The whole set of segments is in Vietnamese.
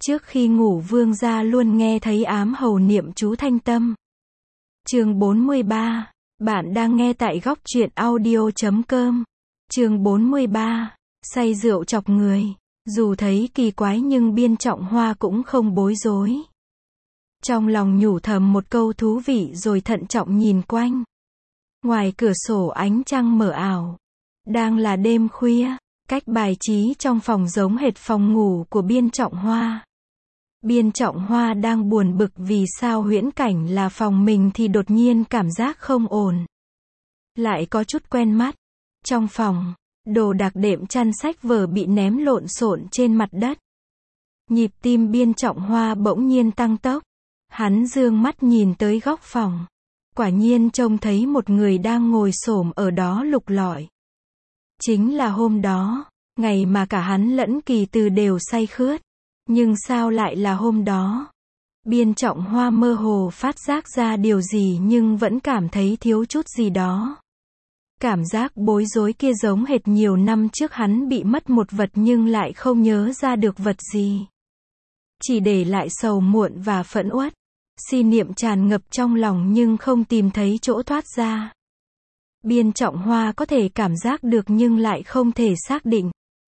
Trước khi ngủ vương gia luôn nghe thấy ám hầu niệm chú thanh tâm. Chương 43. Bạn đang nghe tại góc truyện audio.com. Chương 43. Say rượu chọc người. Dù thấy kỳ quái nhưng Biên Trọng Hoa cũng không bối rối. Trong lòng nhủ thầm một câu thú vị rồi thận trọng nhìn quanh. Ngoài cửa sổ ánh trăng mờ ảo. Đang là đêm khuya, cách bài trí trong phòng giống hệt phòng ngủ của Biên Trọng Hoa. Biên Trọng Hoa đang buồn bực vì sao huyễn cảnh là phòng mình thì đột nhiên cảm giác không ổn. Lại có chút quen mắt. Trong phòng, đồ đạc đệm chăn sách vở bị ném lộn xộn trên mặt đất. Nhịp tim Biên Trọng Hoa bỗng nhiên tăng tốc. Hắn dương mắt nhìn tới góc phòng. Quả nhiên trông thấy một người đang ngồi xổm ở đó lục lọi. Chính là hôm đó, ngày mà cả hắn lẫn Kỳ Từ đều say khướt. Nhưng sao lại là hôm đó? Biên Trọng Hoa mơ hồ phát giác ra điều gì nhưng vẫn cảm thấy thiếu chút gì đó. Cảm giác bối rối kia giống hệt nhiều năm trước hắn bị mất một vật nhưng lại không nhớ ra được vật gì. Chỉ để lại sầu muộn và phẫn uất. Si niệm tràn ngập trong lòng nhưng không tìm thấy chỗ thoát ra. Biên Trọng Hoa có thể cảm giác được nhưng lại không thể xác định.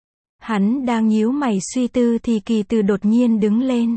Hắn đang nhíu mày suy tư thì Kỳ Từ đột nhiên đứng lên.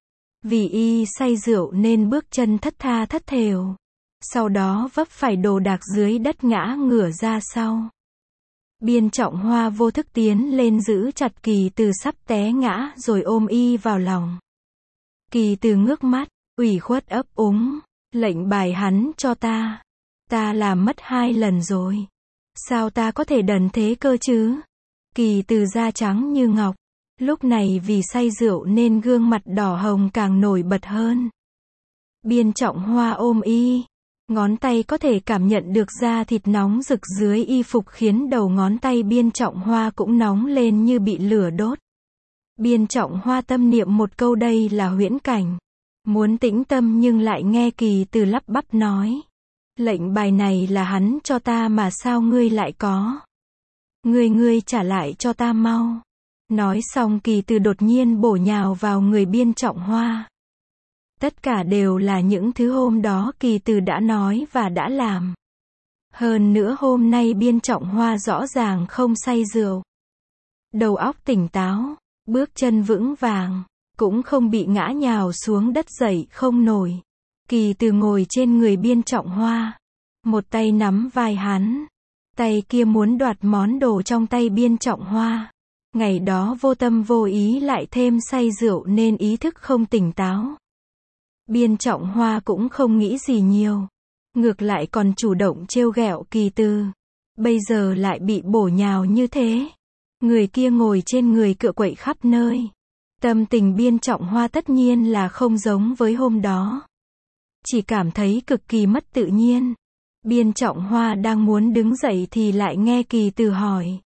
Vì y say rượu nên bước chân thất tha thất thểu. Sau đó vấp phải đồ đạc dưới đất ngã ngửa ra sau. Biên Trọng Hoa vô thức tiến lên giữ chặt Kỳ Từ sắp té ngã rồi ôm y vào lòng. Kỳ Từ ngước mắt, ủy khuất ấp úng. Lệnh bài hắn cho ta. Ta làm mất 2 lần rồi. Sao ta có thể đần thế cơ chứ? Kỳ Từ da trắng như ngọc. Lúc này vì say rượu nên gương mặt đỏ hồng càng nổi bật hơn. Biên Trọng Hoa ôm y. Ngón tay có thể cảm nhận được da thịt nóng rực dưới y phục khiến đầu ngón tay Biên Trọng Hoa cũng nóng lên như bị lửa đốt. Biên Trọng Hoa tâm niệm một câu đây là huyễn cảnh. Muốn tĩnh tâm nhưng lại nghe Kỳ Từ lắp bắp nói. Lệnh bài này là hắn cho ta mà sao ngươi lại có? Ngươi trả lại cho ta mau. Nói xong Kỳ Từ đột nhiên bổ nhào vào người Biên Trọng Hoa. Tất cả đều là những thứ hôm đó Kỳ Từ đã nói và đã làm. Hơn nữa hôm nay Biên Trọng Hoa rõ ràng không say rượu. Đầu óc tỉnh táo, bước chân vững vàng, cũng không bị ngã nhào xuống đất dậy không nổi. Kỳ Từ ngồi trên người Biên Trọng Hoa. Một tay nắm vai hắn. Tay kia muốn đoạt món đồ trong tay Biên Trọng Hoa. Ngày đó vô tâm vô ý lại thêm say rượu nên ý thức không tỉnh táo. Biên Trọng Hoa cũng không nghĩ gì nhiều. Ngược lại còn chủ động trêu ghẹo Kỳ Từ. Bây giờ lại bị bổ nhào như thế. Người kia ngồi trên người cựa quậy khắp nơi. Tâm tình Biên Trọng Hoa tất nhiên là không giống với hôm đó. Chỉ cảm thấy cực kỳ mất tự nhiên. Biên Trọng Hoa đang muốn đứng dậy thì lại nghe Kỳ Từ hỏi.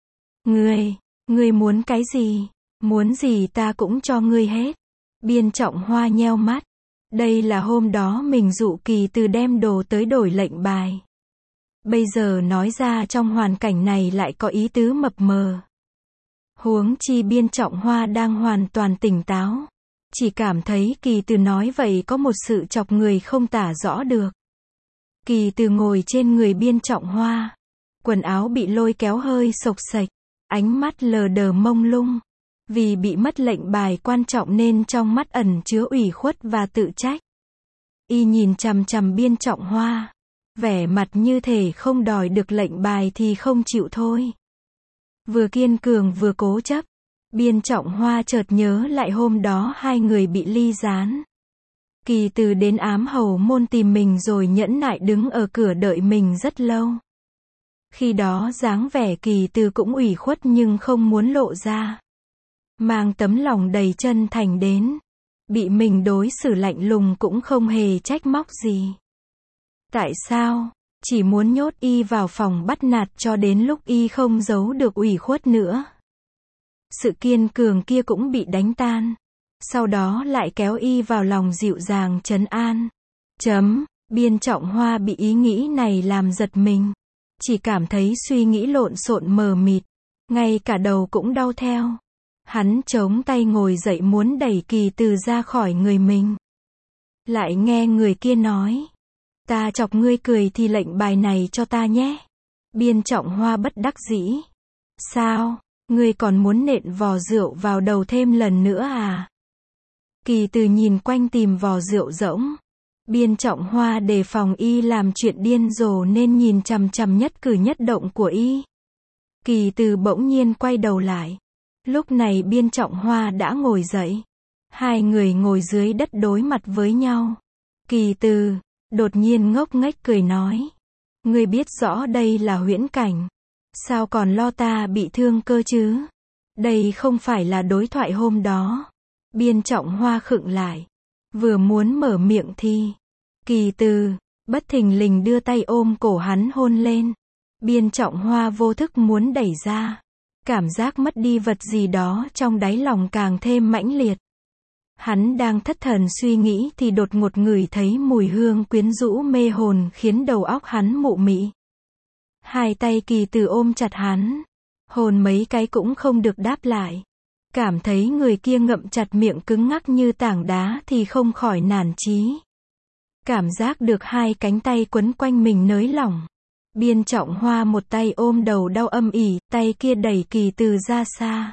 Ngươi muốn cái gì? Muốn gì ta cũng cho ngươi hết. Biên Trọng Hoa nheo mắt. Đây là hôm đó mình dụ Kỳ Từ đem đồ tới đổi lệnh bài. Bây giờ nói ra trong hoàn cảnh này lại có ý tứ mập mờ. Huống chi Biên Trọng Hoa đang hoàn toàn tỉnh táo. Chỉ cảm thấy Kỳ Từ nói vậy có một sự chọc người không tả rõ được. Kỳ Từ ngồi trên người Biên Trọng Hoa. Quần áo bị lôi kéo hơi xộc xệch. Ánh mắt lờ đờ mông lung. Vì bị mất lệnh bài quan trọng nên trong mắt ẩn chứa ủy khuất và tự trách. Y nhìn chằm chằm Biên Trọng Hoa. Vẻ mặt như thể không đòi được lệnh bài thì không chịu thôi. Vừa kiên cường vừa cố chấp. Biên Trọng Hoa chợt nhớ lại hôm đó hai người bị ly gián. Kỳ Từ đến ám hầu môn tìm mình rồi nhẫn nại đứng ở cửa đợi mình rất lâu. Khi đó dáng vẻ Kỳ Từ cũng ủy khuất nhưng không muốn lộ ra. Mang tấm lòng đầy chân thành đến. Bị mình đối xử lạnh lùng cũng không hề trách móc gì. Tại sao? Chỉ muốn nhốt y vào phòng bắt nạt cho đến lúc y không giấu được ủy khuất nữa. Sự kiên cường kia cũng bị đánh tan. Sau đó lại kéo y vào lòng dịu dàng trấn an. Biên Trọng Hoa bị ý nghĩ này làm giật mình. Chỉ cảm thấy suy nghĩ lộn xộn mờ mịt. Ngay cả đầu cũng đau theo. Hắn chống tay ngồi dậy muốn đẩy Kỳ Từ ra khỏi người mình. Lại nghe người kia nói. Ta chọc ngươi cười thì lệnh bài này cho ta nhé. Biên Trọng Hoa bất đắc dĩ. Sao, ngươi còn muốn nện vò rượu vào đầu thêm lần nữa à? Kỳ Từ nhìn quanh tìm vò rượu rỗng. Biên Trọng Hoa đề phòng y làm chuyện điên rồ nên nhìn chằm chằm nhất cử nhất động của y. Kỳ Từ bỗng nhiên quay đầu lại. Lúc này Biên Trọng Hoa đã ngồi dậy. Hai người ngồi dưới đất đối mặt với nhau. Kỳ Từ đột nhiên ngốc nghếch cười nói. Ngươi biết rõ đây là huyễn cảnh. Sao còn lo ta bị thương cơ chứ? Đây không phải là đối thoại hôm đó. Biên Trọng Hoa khựng lại. Vừa muốn mở miệng thì Kỳ Từ bất thình lình đưa tay ôm cổ hắn hôn lên. Biên Trọng Hoa vô thức muốn đẩy ra. Cảm giác mất đi vật gì đó trong đáy lòng càng thêm mãnh liệt. Hắn đang thất thần suy nghĩ thì đột ngột ngửi thấy mùi hương quyến rũ mê hồn khiến đầu óc hắn mụ mị. Hai tay Kỳ Từ ôm chặt hắn. Hôn mấy cái cũng không được đáp lại. Cảm thấy người kia ngậm chặt miệng cứng ngắc như tảng đá thì không khỏi nản chí. Cảm giác được hai cánh tay quấn quanh mình nới lỏng. Biên Trọng Hoa một tay ôm đầu đau âm ỉ, tay kia đẩy Kỳ Từ ra xa.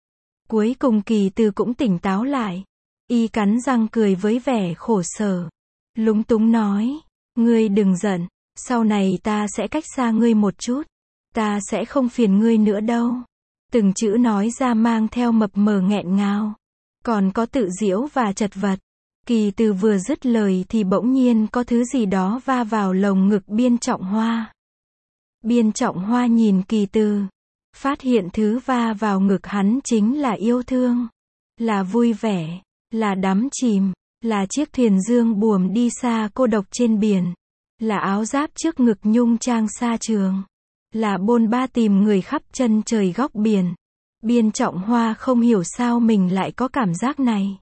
Cuối cùng Kỳ Từ cũng tỉnh táo lại. Y cắn răng cười với vẻ khổ sở. Lúng túng nói. Ngươi đừng giận, sau này ta sẽ cách xa ngươi một chút. Ta sẽ không phiền ngươi nữa đâu. Từng chữ nói ra mang theo mập mờ nghẹn ngào. Còn có tự giễu và chật vật. Kỳ Từ vừa dứt lời thì bỗng nhiên có thứ gì đó va vào lồng ngực Biên Trọng Hoa. Biên Trọng Hoa nhìn Kỳ Từ. Phát hiện thứ va vào ngực hắn chính là yêu thương. Là vui vẻ. Là đắm chìm. Là chiếc thuyền dương buồm đi xa cô độc trên biển. Là áo giáp trước ngực nhung trang xa trường. Là bôn ba tìm người khắp chân trời góc biển. Biên Trọng Hoa không hiểu sao mình lại có cảm giác này.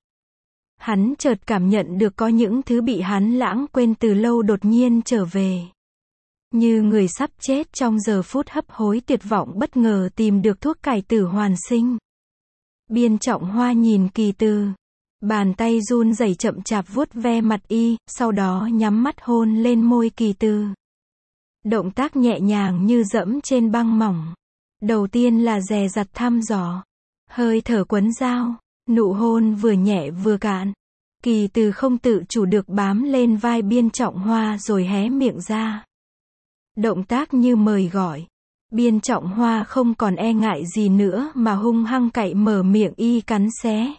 Hắn chợt cảm nhận được có những thứ bị hắn lãng quên từ lâu đột nhiên trở về. Như người sắp chết trong giờ phút hấp hối tuyệt vọng bất ngờ tìm được thuốc cải tử hoàn sinh. Biên Trọng Hoa nhìn Kỳ Từ. Bàn tay run rẩy chậm chạp vuốt ve mặt y, sau đó nhắm mắt hôn lên môi Kỳ Từ. Động tác nhẹ nhàng như dẫm trên băng mỏng. Đầu tiên là dè dặt thăm dò. Hơi thở quấn dao. Nụ hôn vừa nhẹ vừa cạn. Kỳ Từ không tự chủ được bám lên vai Biên Trọng Hoa rồi hé miệng ra. Động tác như mời gọi. Biên Trọng Hoa không còn e ngại gì nữa mà hung hăng cạy mở miệng y cắn xé.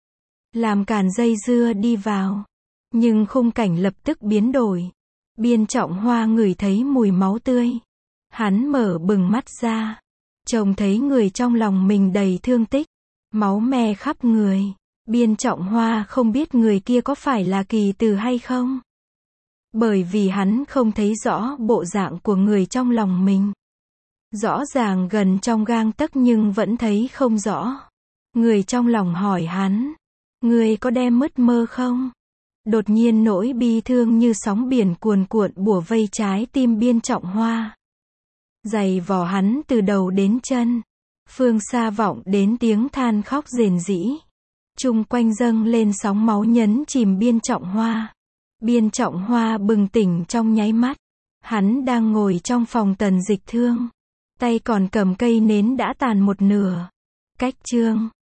Làm càn dây dưa đi vào. Nhưng khung cảnh lập tức biến đổi. Biên Trọng Hoa ngửi thấy mùi máu tươi. Hắn mở bừng mắt ra. Trông thấy người trong lòng mình đầy thương tích. Máu me khắp người. Biên Trọng Hoa không biết người kia có phải là Kỳ Từ hay không. Bởi vì hắn không thấy rõ bộ dạng của người trong lòng mình. Rõ ràng gần trong gang tấc nhưng vẫn thấy không rõ. Người trong lòng hỏi hắn. Ngươi có đem mứt mơ không? Đột nhiên nỗi bi thương như sóng biển cuồn cuộn bủa vây trái tim Biên Trọng Hoa. Giày vò hắn từ đầu đến chân. Phương xa vọng đến tiếng than khóc rền rĩ. Chung quanh dâng lên sóng máu nhấn chìm Biên Trọng Hoa. Biên Trọng Hoa bừng tỉnh trong nháy mắt. Hắn đang ngồi trong phòng Tần Dịch Thương. Tay còn cầm cây nến đã tàn một nửa. Cách chương